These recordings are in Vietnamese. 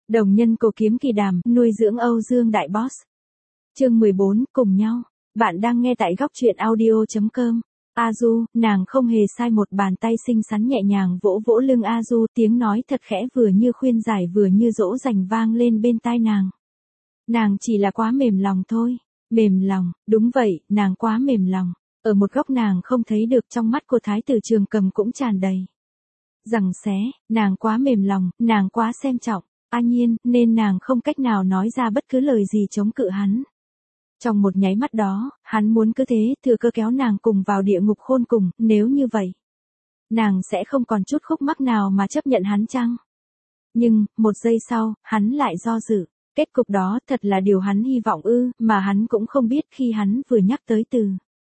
Đồng nhân cổ kiếm kỳ đàm, nuôi dưỡng Âu Dương đại boss. Chương 14, cùng nhau. Bạn đang nghe tại góc truyện audio.com. A Du, nàng không hề sai, một bàn tay xinh xắn nhẹ nhàng vỗ vỗ lưng A Du, tiếng nói thật khẽ vừa như khuyên giải vừa như dỗ dành vang lên bên tai nàng. Nàng chỉ là quá mềm lòng thôi. Mềm lòng, đúng vậy, nàng quá mềm lòng. Ở một góc nàng không thấy được, trong mắt của Thái tử Trường Cầm cũng tràn đầy giằng xé, nàng quá mềm lòng, nàng quá xem trọng. A Nhiên, nên nàng không cách nào nói ra bất cứ lời gì chống cự hắn. Trong một nháy mắt đó, hắn muốn cứ thế thừa cơ kéo nàng cùng vào địa ngục khôn cùng, nếu như vậy, nàng sẽ không còn chút khúc mắc nào mà chấp nhận hắn chăng? Nhưng, một giây sau, hắn lại do dự. Kết cục đó thật là điều hắn hy vọng ư, mà hắn cũng không biết khi hắn vừa nhắc tới từ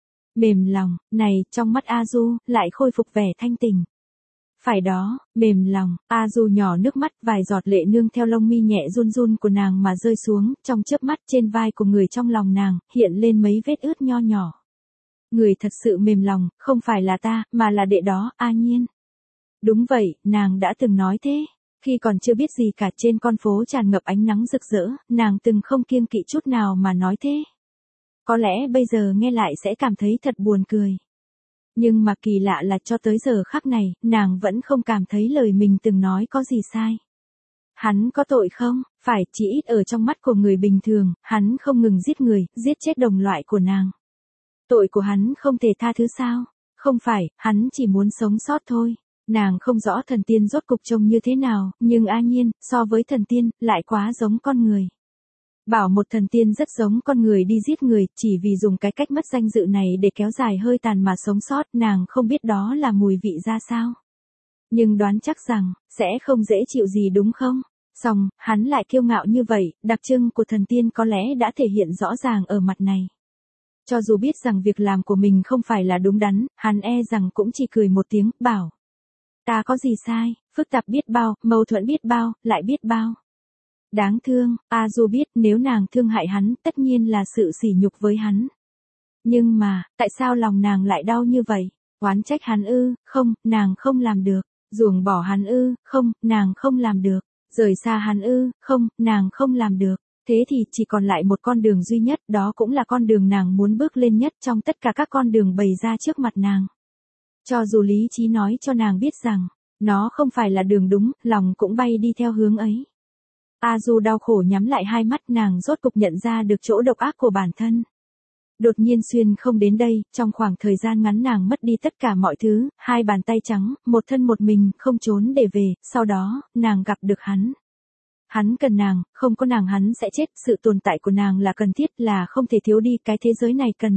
mềm lòng, này, trong mắt A Du, lại khôi phục vẻ thanh tình. Phải đó, mềm lòng, A Du nhỏ nước mắt, vài giọt lệ nương theo lông mi nhẹ run run của nàng mà rơi xuống, trong chớp mắt trên vai của người trong lòng nàng, hiện lên mấy vết ướt nho nhỏ. Người thật sự mềm lòng, không phải là ta, mà là đệ đó, A Nhiên. Đúng vậy, nàng đã từng nói thế. Khi còn chưa biết gì cả, trên con phố tràn ngập ánh nắng rực rỡ, nàng từng không kiêng kỵ chút nào mà nói thế. Có lẽ bây giờ nghe lại sẽ cảm thấy thật buồn cười. Nhưng mà kỳ lạ là cho tới giờ khắc này, nàng vẫn không cảm thấy lời mình từng nói có gì sai. Hắn có tội không? Phải, chỉ ít ở trong mắt của người bình thường, hắn không ngừng giết người, giết chết đồng loại của nàng. Tội của hắn không thể tha thứ sao? Không phải, hắn chỉ muốn sống sót thôi. Nàng không rõ thần tiên rốt cục trông như thế nào, nhưng A Nhiên, so với thần tiên, lại quá giống con người. Bảo một thần tiên rất giống con người đi giết người, chỉ vì dùng cái cách mất danh dự này để kéo dài hơi tàn mà sống sót, nàng không biết đó là mùi vị ra sao. Nhưng đoán chắc rằng, sẽ không dễ chịu gì đúng không? Song, hắn lại kiêu ngạo như vậy, đặc trưng của thần tiên có lẽ đã thể hiện rõ ràng ở mặt này. Cho dù biết rằng việc làm của mình không phải là đúng đắn, hắn e rằng cũng chỉ cười một tiếng, bảo. Ta có gì sai, phức tạp biết bao, mâu thuẫn biết bao, lại biết bao. Đáng thương, A Du biết nếu nàng thương hại hắn, tất nhiên là sự sỉ nhục với hắn. Nhưng mà, tại sao lòng nàng lại đau như vậy? Oán trách hắn ư? Không, nàng không làm được. Ruồng bỏ hắn ư? Không, nàng không làm được. Rời xa hắn ư? Không, nàng không làm được. Thế thì chỉ còn lại một con đường duy nhất, đó cũng là con đường nàng muốn bước lên nhất trong tất cả các con đường bày ra trước mặt nàng. Cho dù lý trí nói cho nàng biết rằng, nó không phải là đường đúng, lòng cũng bay đi theo hướng ấy. A Du đau khổ nhắm lại hai mắt, nàng rốt cục nhận ra được chỗ độc ác của bản thân. Đột nhiên xuyên không đến đây, trong khoảng thời gian ngắn nàng mất đi tất cả mọi thứ, hai bàn tay trắng, một thân một mình, không trốn để về, sau đó, nàng gặp được hắn. Hắn cần nàng, không có nàng hắn sẽ chết, sự tồn tại của nàng là cần thiết, là không thể thiếu đi, cái thế giới này cần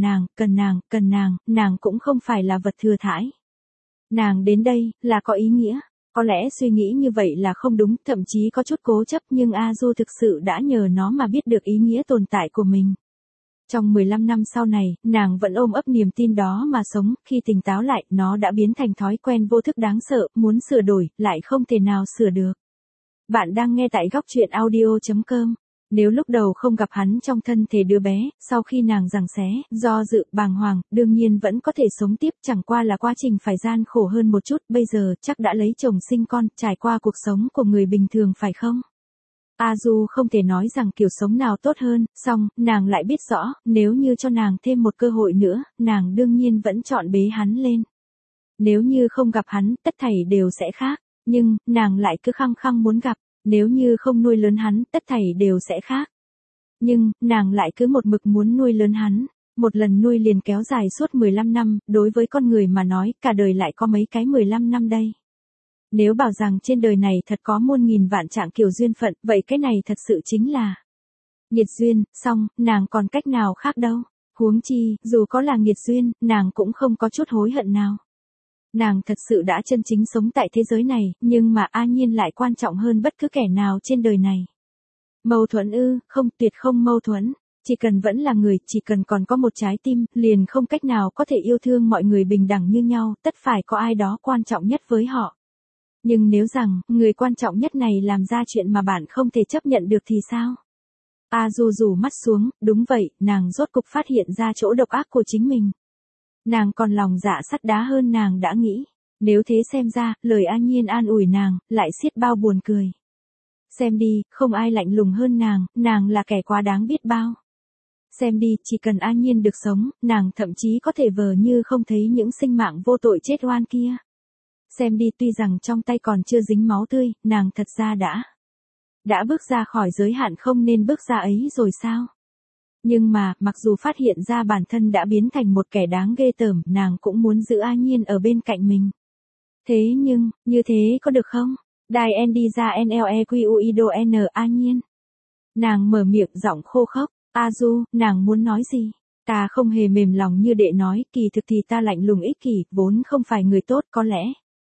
nàng, nàng cũng không phải là vật thừa thãi. Nàng đến đây, là có ý nghĩa. Có lẽ suy nghĩ như vậy là không đúng, thậm chí có chút cố chấp, nhưng A Du thực sự đã nhờ nó mà biết được ý nghĩa tồn tại của mình. Trong 15 năm sau này, nàng vẫn ôm ấp niềm tin đó mà sống, khi tỉnh táo lại, nó đã biến thành thói quen vô thức đáng sợ, muốn sửa đổi, lại không thể nào sửa được. Bạn đang nghe tại góc truyện audio.com. Nếu lúc đầu không gặp hắn trong thân thể đứa bé, sau khi nàng giằng xé, do dự, bàng hoàng, đương nhiên vẫn có thể sống tiếp, chẳng qua là quá trình phải gian khổ hơn một chút, bây giờ chắc đã lấy chồng sinh con, trải qua cuộc sống của người bình thường phải không? A Du không thể nói rằng kiểu sống nào tốt hơn, song, nàng lại biết rõ, nếu như cho nàng thêm một cơ hội nữa, nàng đương nhiên vẫn chọn bế hắn lên. Nếu như không gặp hắn, tất thảy đều sẽ khác, nhưng, nàng lại cứ khăng khăng muốn gặp. Nếu như không nuôi lớn hắn, tất thảy đều sẽ khác. Nhưng, nàng lại cứ một mực muốn nuôi lớn hắn. Một lần nuôi liền kéo dài suốt 15 năm, đối với con người mà nói, cả đời lại có mấy cái 15 năm đây. Nếu bảo rằng trên đời này thật có muôn nghìn vạn trạng kiểu duyên phận, vậy cái này thật sự chính là nghiệt duyên, song, nàng còn cách nào khác đâu. Huống chi, dù có là nghiệt duyên, nàng cũng không có chút hối hận nào. Nàng thật sự đã chân chính sống tại thế giới này, nhưng mà A Nhiên lại quan trọng hơn bất cứ kẻ nào trên đời này. Mâu thuẫn ư? Không, tuyệt không mâu thuẫn. Chỉ cần vẫn là người, chỉ cần còn có một trái tim, liền không cách nào có thể yêu thương mọi người bình đẳng như nhau, tất phải có ai đó quan trọng nhất với họ. Nhưng nếu rằng, người quan trọng nhất này làm ra chuyện mà bạn không thể chấp nhận được thì sao? A Du rủ mắt xuống, đúng vậy, nàng rốt cục phát hiện ra chỗ độc ác của chính mình. Nàng còn lòng dạ sắt đá hơn nàng đã nghĩ. Nếu thế xem ra, lời A Nhiên an ủi nàng, lại xiết bao buồn cười. Xem đi, không ai lạnh lùng hơn nàng là kẻ quá đáng biết bao. Xem đi, chỉ cần an nhiên được sống, nàng thậm chí có thể vờ như không thấy những sinh mạng vô tội chết oan kia. Xem đi, tuy rằng trong tay còn chưa dính máu tươi, nàng thật ra đã bước ra khỏi giới hạn không nên bước ra ấy rồi sao? Nhưng mà, mặc dù phát hiện ra bản thân đã biến thành một kẻ đáng ghê tởm, nàng cũng muốn giữ an nhiên ở bên cạnh mình. Thế nhưng, như thế có được không? Đài en đi ra NLEQUIDO N an nhiên. Nàng mở miệng giọng khô khốc. A Du, nàng muốn nói gì? Ta không hề mềm lòng như đệ nói, kỳ thực thì ta lạnh lùng ích kỷ, vốn không phải người tốt có lẽ.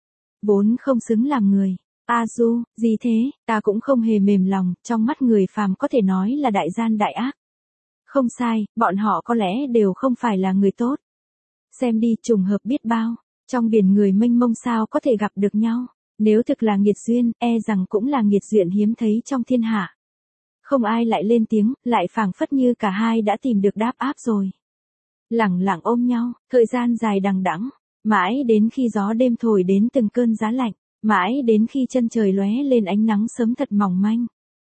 Vốn không xứng làm người. A Du, gì thế, ta cũng không hề mềm lòng, trong mắt người phàm có thể nói là đại gian đại ác. Không sai, bọn họ có lẽ đều không phải là người tốt. Xem đi, trùng hợp biết bao, trong biển người mênh mông sao có thể gặp được nhau. Nếu thực là nghiệt duyên, e rằng cũng là nghiệt duyên hiếm thấy trong thiên hạ. Không ai lại lên tiếng, lại phảng phất như cả hai đã tìm được đáp áp rồi. Lẳng lặng ôm nhau, thời gian dài đằng đẵng, mãi đến khi gió đêm thổi đến từng cơn giá lạnh, mãi đến khi chân trời lóe lên ánh nắng sớm thật mỏng manh.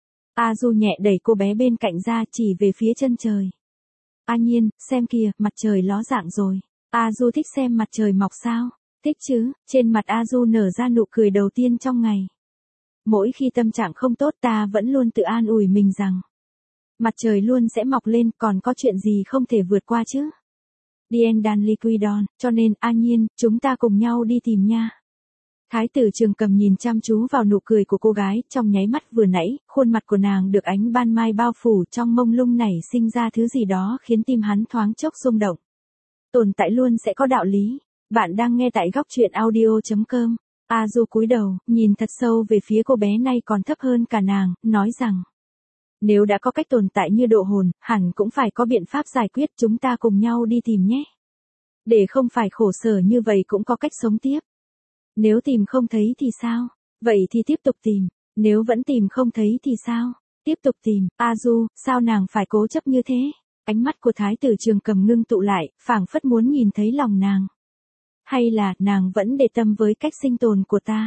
A Du nhẹ đẩy cô bé bên cạnh ra chỉ về phía chân trời. An Nhiên, xem kìa, mặt trời ló dạng rồi. A Du thích xem mặt trời mọc sao? Thích chứ, trên mặt A Du nở ra nụ cười đầu tiên trong ngày. Mỗi khi tâm trạng không tốt ta vẫn luôn tự an ủi mình rằng mặt trời luôn sẽ mọc lên, còn có chuyện gì không thể vượt qua chứ. Dien Dan Liquidon, cho nên An Nhiên, chúng ta cùng nhau đi tìm nha. Thái tử Trường Cầm nhìn chăm chú vào nụ cười của cô gái, trong nháy mắt vừa nãy, khuôn mặt của nàng được ánh ban mai bao phủ trong mông lung nảy sinh ra thứ gì đó khiến tim hắn thoáng chốc rung động. Tồn tại luôn sẽ có đạo lý. Bạn đang nghe tại góc truyện audio.com. A Du cúi đầu, nhìn thật sâu về phía cô bé nay còn thấp hơn cả nàng, nói rằng nếu đã có cách tồn tại như độ hồn, hẳn cũng phải có biện pháp giải quyết, chúng ta cùng nhau đi tìm nhé. Để không phải khổ sở như vậy cũng có cách sống tiếp. Nếu tìm không thấy thì sao? Vậy thì tiếp tục tìm. Nếu vẫn tìm không thấy thì sao? Tiếp tục tìm. A Du, sao nàng phải cố chấp như thế? Ánh mắt của Thái tử Trường Cầm ngưng tụ lại, phảng phất muốn nhìn thấy lòng nàng. Hay là, nàng vẫn để tâm với cách sinh tồn của ta?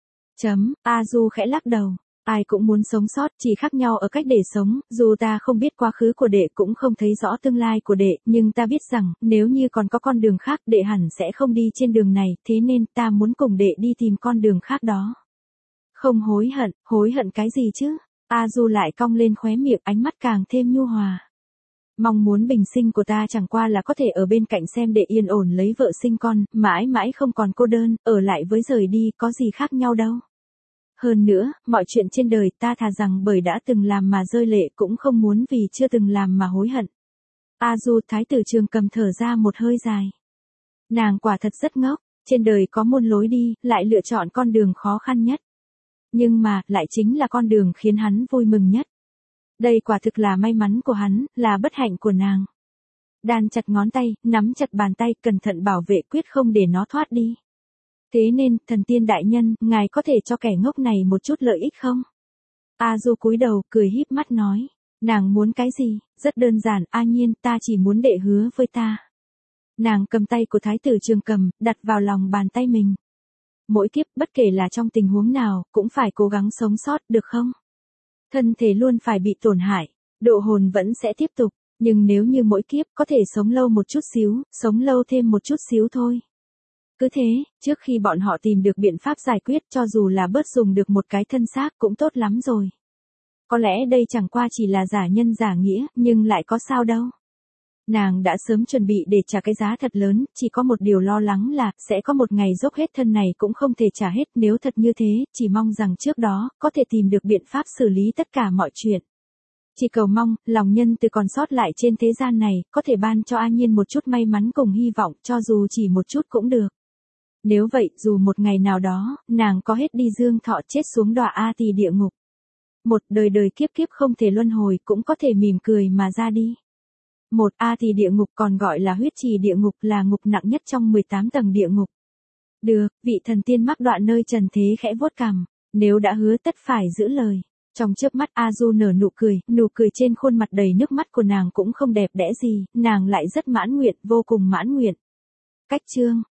A Du khẽ lắc đầu. Ai cũng muốn sống sót, chỉ khác nhau ở cách để sống, dù ta không biết quá khứ của đệ cũng không thấy rõ tương lai của đệ, nhưng ta biết rằng, nếu như còn có con đường khác, đệ hẳn sẽ không đi trên đường này, thế nên ta muốn cùng đệ đi tìm con đường khác đó. Không hối hận cái gì chứ? A Du lại cong lên khóe miệng, ánh mắt càng thêm nhu hòa. Mong muốn bình sinh của ta chẳng qua là có thể ở bên cạnh xem đệ yên ổn lấy vợ sinh con, mãi mãi không còn cô đơn, ở lại với rời đi có gì khác nhau đâu. Hơn nữa, mọi chuyện trên đời ta thà rằng bởi đã từng làm mà rơi lệ cũng không muốn vì chưa từng làm mà hối hận. A Du, Thái tử Trường Cầm thở ra một hơi dài. Nàng quả thật rất ngốc, trên đời có muôn lối đi, lại lựa chọn con đường khó khăn nhất. Nhưng mà, lại chính là con đường khiến hắn vui mừng nhất. Đây quả thực là may mắn của hắn, là bất hạnh của nàng. Đan chặt ngón tay, nắm chặt bàn tay, cẩn thận bảo vệ quyết không để nó thoát đi. Thế nên, thần tiên đại nhân, ngài có thể cho kẻ ngốc này một chút lợi ích không? A Du cúi đầu, cười híp mắt nói. Nàng muốn cái gì? Rất đơn giản, An Nhiên, ta chỉ muốn đệ hứa với ta. Nàng cầm tay của Thái tử Trường Cầm, đặt vào lòng bàn tay mình. Mỗi kiếp, bất kể là trong tình huống nào, cũng phải cố gắng sống sót, được không? Thân thể luôn phải bị tổn hại, độ hồn vẫn sẽ tiếp tục, nhưng nếu như mỗi kiếp có thể sống lâu một chút xíu, sống lâu thêm một chút xíu thôi. Cứ thế, trước khi bọn họ tìm được biện pháp giải quyết, cho dù là bớt dùng được một cái thân xác cũng tốt lắm rồi. Có lẽ đây chẳng qua chỉ là giả nhân giả nghĩa, nhưng lại có sao đâu. Nàng đã sớm chuẩn bị để trả cái giá thật lớn, chỉ có một điều lo lắng là, sẽ có một ngày dốc hết thân này cũng không thể trả hết, nếu thật như thế, chỉ mong rằng trước đó, có thể tìm được biện pháp xử lý tất cả mọi chuyện. Chỉ cầu mong, lòng nhân từ còn sót lại trên thế gian này, có thể ban cho An Nhiên một chút may mắn cùng hy vọng, cho dù chỉ một chút cũng được. Nếu vậy, dù một ngày nào đó, nàng có hết đi dương thọ chết xuống đọa A Tỳ địa ngục. Một đời đời kiếp kiếp không thể luân hồi cũng có thể mỉm cười mà ra đi. Một A Tỳ địa ngục còn gọi là huyết trì địa ngục là ngục nặng nhất trong 18 tầng địa ngục. Được, vị thần tiên mắc đoạn nơi trần thế khẽ vuốt cằm, nếu đã hứa tất phải giữ lời. Trong chớp mắt A Du nở nụ cười trên khuôn mặt đầy nước mắt của nàng cũng không đẹp đẽ gì, nàng lại rất mãn nguyện, vô cùng mãn nguyện. Cách chương